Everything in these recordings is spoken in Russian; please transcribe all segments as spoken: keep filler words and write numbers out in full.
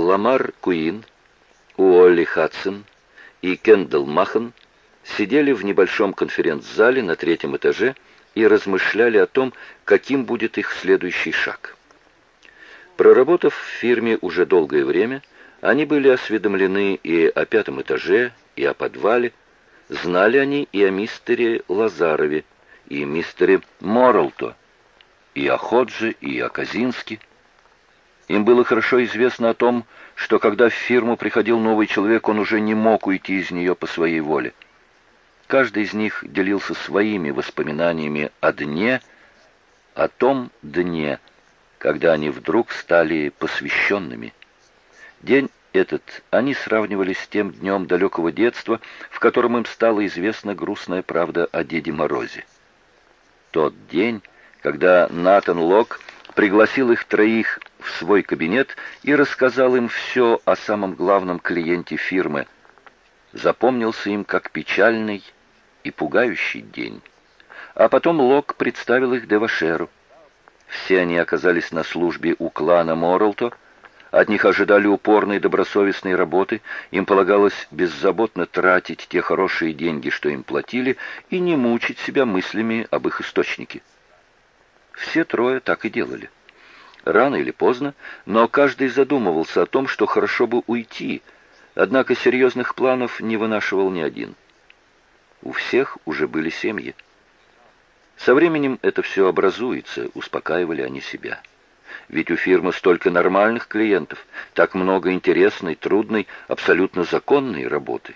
Ламар Куин, Уолли Хадсон и Кендалл Махан сидели в небольшом конференц-зале на третьем этаже и размышляли о том, каким будет их следующий шаг. Проработав в фирме уже долгое время, они были осведомлены и о пятом этаже, и о подвале, знали они и о мистере Лазарове, и мистере Моррелто, и о Ходже, и о Казинске. Им было хорошо известно о том, что когда в фирму приходил новый человек, он уже не мог уйти из нее по своей воле. Каждый из них делился своими воспоминаниями о дне, о том дне, когда они вдруг стали посвященными. День этот они сравнивали с тем днем далекого детства, в котором им стала известна грустная правда о Деде Морозе. Тот день, когда Натан Лок пригласил их троих в свой кабинет и рассказал им все о самом главном клиенте фирмы, запомнился им как печальный и пугающий день. А потом Лок представил их Девашеру. Все они оказались на службе у клана Моррелто, от них ожидали упорной добросовестной работы, им полагалось беззаботно тратить те хорошие деньги, что им платили, и не мучить себя мыслями об их источнике. Все трое так и делали. Рано или поздно, но каждый задумывался о том, что хорошо бы уйти, однако серьезных планов не вынашивал ни один. У всех уже были семьи. Со временем это все образуется, успокаивали они себя. Ведь у фирмы столько нормальных клиентов, так много интересной, трудной, абсолютно законной работы.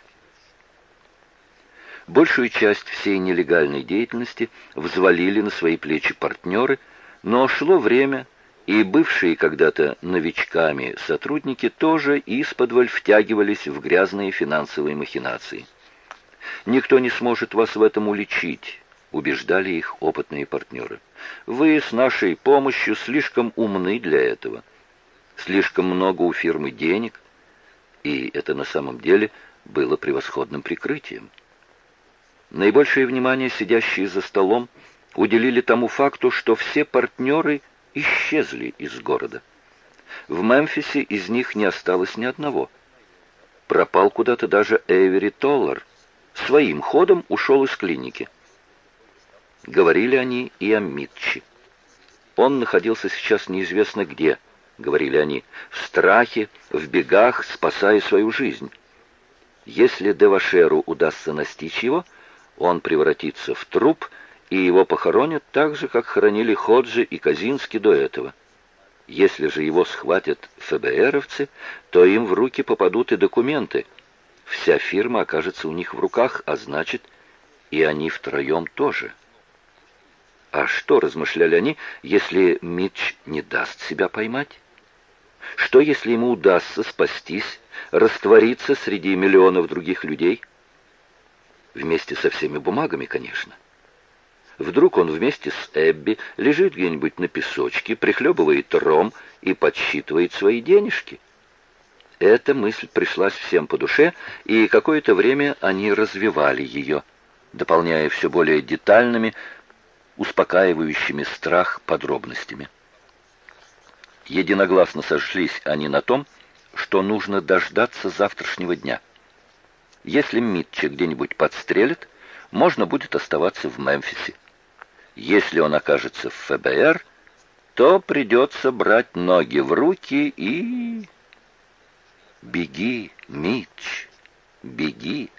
Большую часть всей нелегальной деятельности взвалили на свои плечи партнеры, но шло время, и бывшие когда-то новичками сотрудники тоже исподволь втягивались в грязные финансовые махинации. «Никто не сможет вас в этом уличить», — убеждали их опытные партнеры. «Вы с нашей помощью слишком умны для этого. Слишком много у фирмы денег». И это на самом деле было превосходным прикрытием. Наибольшее внимание сидящие за столом уделили тому факту, что все партнеры исчезли из города. В Мемфисе из них не осталось ни одного. Пропал куда-то даже Эйвери Толлар. Своим ходом ушел из клиники. Говорили они и о Митче. Он находился сейчас неизвестно где, говорили они, в страхе, в бегах, спасая свою жизнь. Если Девашеру удастся настичь его, он превратится в труп, и его похоронят так же, как хоронили Ходжи и Казински до этого. Если же его схватят ФБРовцы, то им в руки попадут и документы. Вся фирма окажется у них в руках, а значит, и они втроем тоже. А что, размышляли они, если Митч не даст себя поймать? Что, если ему удастся спастись, раствориться среди миллионов других людей? Вместе со всеми бумагами, конечно. Вдруг он вместе с Эбби лежит где-нибудь на песочке, прихлебывает ром и подсчитывает свои денежки. Эта мысль пришлась всем по душе, и какое-то время они развивали ее, дополняя все более детальными, успокаивающими страх подробностями. Единогласно сошлись они на том, что нужно дождаться завтрашнего дня. Если Митча где-нибудь подстрелят, можно будет оставаться в Мемфисе. Если он окажется в ФБР, то придется брать ноги в руки и... Беги, Митч, беги.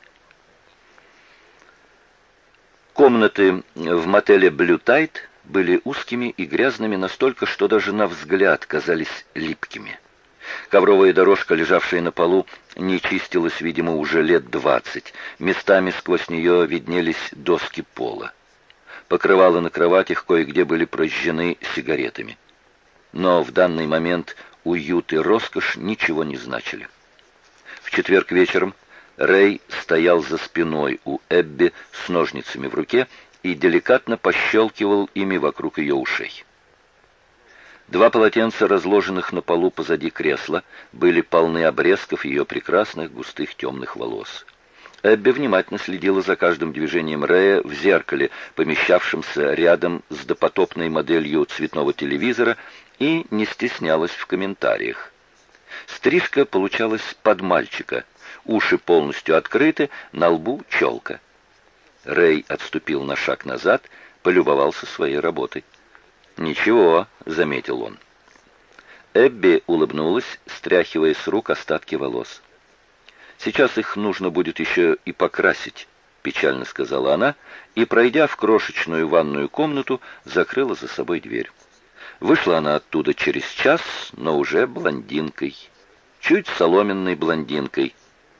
Комнаты в мотеле «Блю Тайд» были узкими и грязными настолько, что даже на взгляд казались липкими. Ковровая дорожка, лежавшая на полу, не чистилась, видимо, уже лет двадцать. Местами сквозь нее виднелись доски пола. Покрывала на кроватях кое-где были прожжены сигаретами. Но в данный момент уют и роскошь ничего не значили. В четверг вечером Рэй стоял за спиной у Эбби с ножницами в руке и деликатно пощелкивал ими вокруг ее ушей. Два полотенца, разложенных на полу позади кресла, были полны обрезков ее прекрасных густых темных волос. Эбби внимательно следила за каждым движением Рэя в зеркале, помещавшемся рядом с допотопной моделью цветного телевизора, и не стеснялась в комментариях. Стрижка получалась под мальчика. Уши полностью открыты, на лбу челка. Рэй отступил на шаг назад, полюбовался своей работой. «Ничего», — заметил он. Эбби улыбнулась, стряхивая с рук остатки волос. «Сейчас их нужно будет еще и покрасить», — печально сказала она, и, пройдя в крошечную ванную комнату, закрыла за собой дверь. Вышла она оттуда через час, но уже блондинкой. Чуть соломенной блондинкой.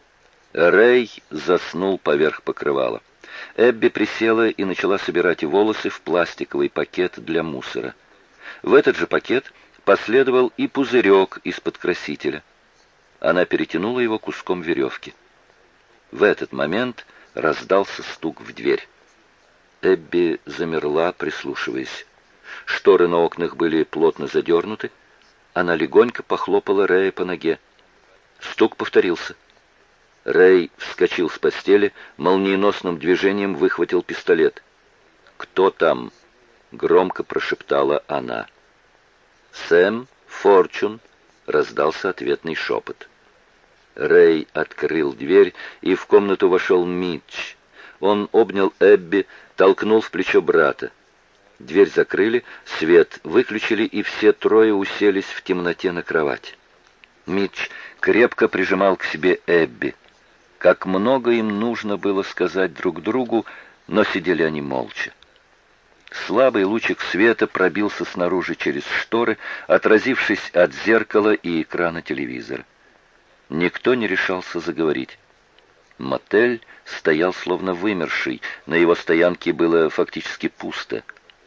Рэй заснул поверх покрывала. Эбби присела и начала собирать волосы в пластиковый пакет для мусора. В этот же пакет последовал и пузырек из-под красителя. Она перетянула его куском веревки. В этот момент раздался стук в дверь. Эбби замерла, прислушиваясь. Шторы на окнах были плотно задернуты. Она легонько похлопала Рэя по ноге. Стук повторился. Рэй вскочил с постели, молниеносным движением выхватил пистолет. «Кто там?» — громко прошептала она. «Сэм Форчун», — раздался ответный шепот. Рэй открыл дверь, и в комнату вошел Митч. Он обнял Эбби, толкнул в плечо брата. Дверь закрыли, свет выключили, и все трое уселись в темноте на кровать. Митч крепко прижимал к себе Эбби. Как много им нужно было сказать друг другу, но сидели они молча. Слабый лучик света пробился снаружи через шторы, отразившись от зеркала и экрана телевизора. Никто не решался заговорить. Мотель стоял словно вымерший, на его стоянке было фактически пусто.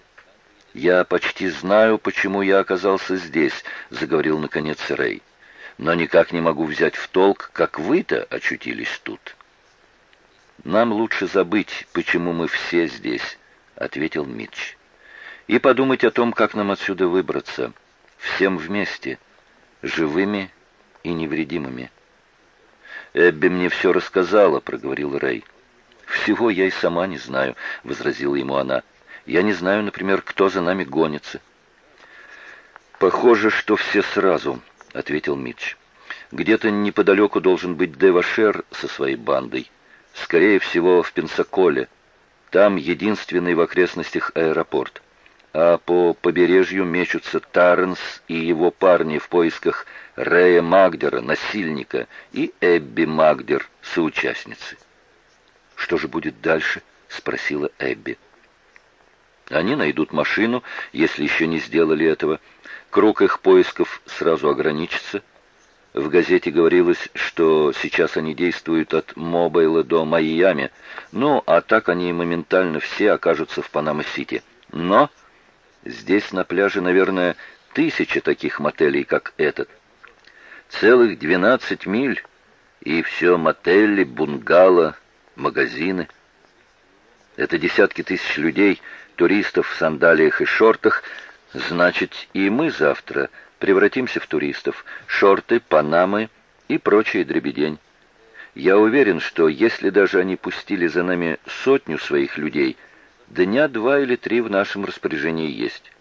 «Я почти знаю, почему я оказался здесь», — заговорил наконец Рэй. «Но никак не могу взять в толк, как вы-то очутились тут». «Нам лучше забыть, почему мы все здесь», — ответил Митч. «И подумать о том, как нам отсюда выбраться. Всем вместе, живыми и невредимыми». «Эбби мне все рассказала», — проговорил Рэй. «Всего я и сама не знаю», — возразила ему она. «Я не знаю, например, кто за нами гонится». «Похоже, что все сразу», — ответил Митч. «Где-то неподалеку должен быть Девашер со своей бандой. Скорее всего, в Пенсаколе. Там единственный в окрестностях аэропорт. А по побережью мечутся Тарренс и его парни в поисках Рэя Магдера, насильника, и Эбби Магдер, соучастницы». «Что же будет дальше?» — спросила Эбби. «Они найдут машину, если еще не сделали этого. Круг их поисков сразу ограничится. В газете говорилось, что сейчас они действуют от Мобайла до Майами, ну, а так они моментально все окажутся в Панама-Сити. Но здесь на пляже, наверное, тысяча таких мотелей, как этот. Целых двенадцать миль, и все мотели, бунгало, магазины. Это десятки тысяч людей, туристов в сандалиях и шортах. Значит, и мы завтра превратимся в туристов. Шорты, панамы и прочая дребедень. Я уверен, что если даже они пустили за нами сотню своих людей, дня два или три в нашем распоряжении есть.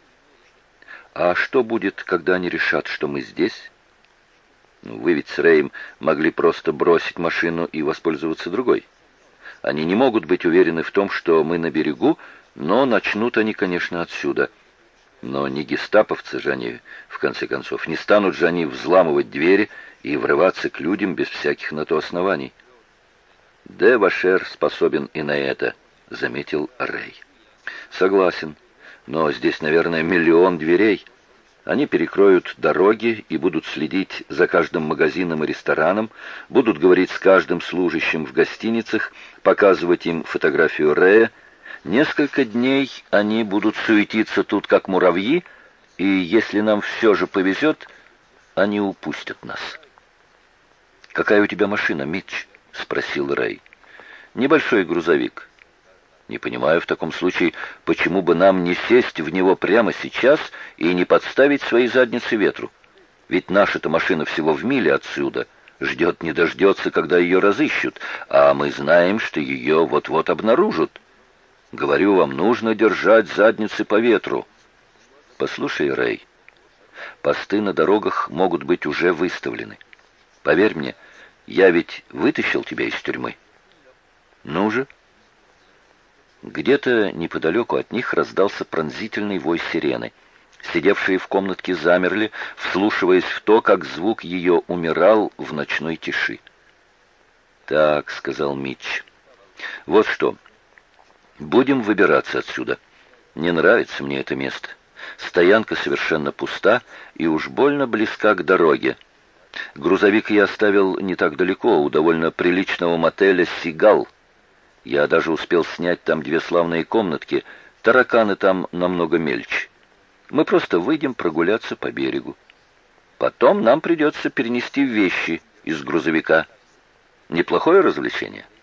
А что будет, когда они решат, что мы здесь? Ну, вы ведь с Рэем могли просто бросить машину и воспользоваться другой. Они не могут быть уверены в том, что мы на берегу, но начнут они, конечно, отсюда. Но не гестаповцы же они, в конце концов. Не станут же они взламывать двери и врываться к людям без всяких на то оснований. «Девашер способен и на это», — заметил Рэй. «Согласен. Но здесь, наверное, миллион дверей. Они перекроют дороги и будут следить за каждым магазином и рестораном, будут говорить с каждым служащим в гостиницах, показывать им фотографию Рэя. Несколько дней они будут суетиться тут, как муравьи, и если нам все же повезет, они упустят нас». «Какая у тебя машина, Митч?» — спросил Рэй. «Небольшой грузовик». «Не понимаю в таком случае, почему бы нам не сесть в него прямо сейчас и не подставить свои задницы ветру? Ведь наша-то машина всего в миле отсюда, ждет не дождется, когда ее разыщут, а мы знаем, что ее вот-вот обнаружат. Говорю вам, нужно держать задницы по ветру». «Послушай, Рэй, посты на дорогах могут быть уже выставлены. Поверь мне, я ведь вытащил тебя из тюрьмы. Ну же. Где-то неподалеку от них раздался пронзительный вой сирены. Сидевшие в комнатке замерли, вслушиваясь в то, как звук ее умирал в ночной тиши. «Так», — сказал Митч, — «вот что, будем выбираться отсюда. Не нравится мне это место. Стоянка совершенно пуста и уж больно близка к дороге. Грузовик я оставил не так далеко, у довольно приличного мотеля «Сигал». Я даже успел снять там две славные комнатки, тараканы там намного мельче. Мы просто выйдем прогуляться по берегу. Потом нам придется перенести вещи из грузовика. Неплохое развлечение».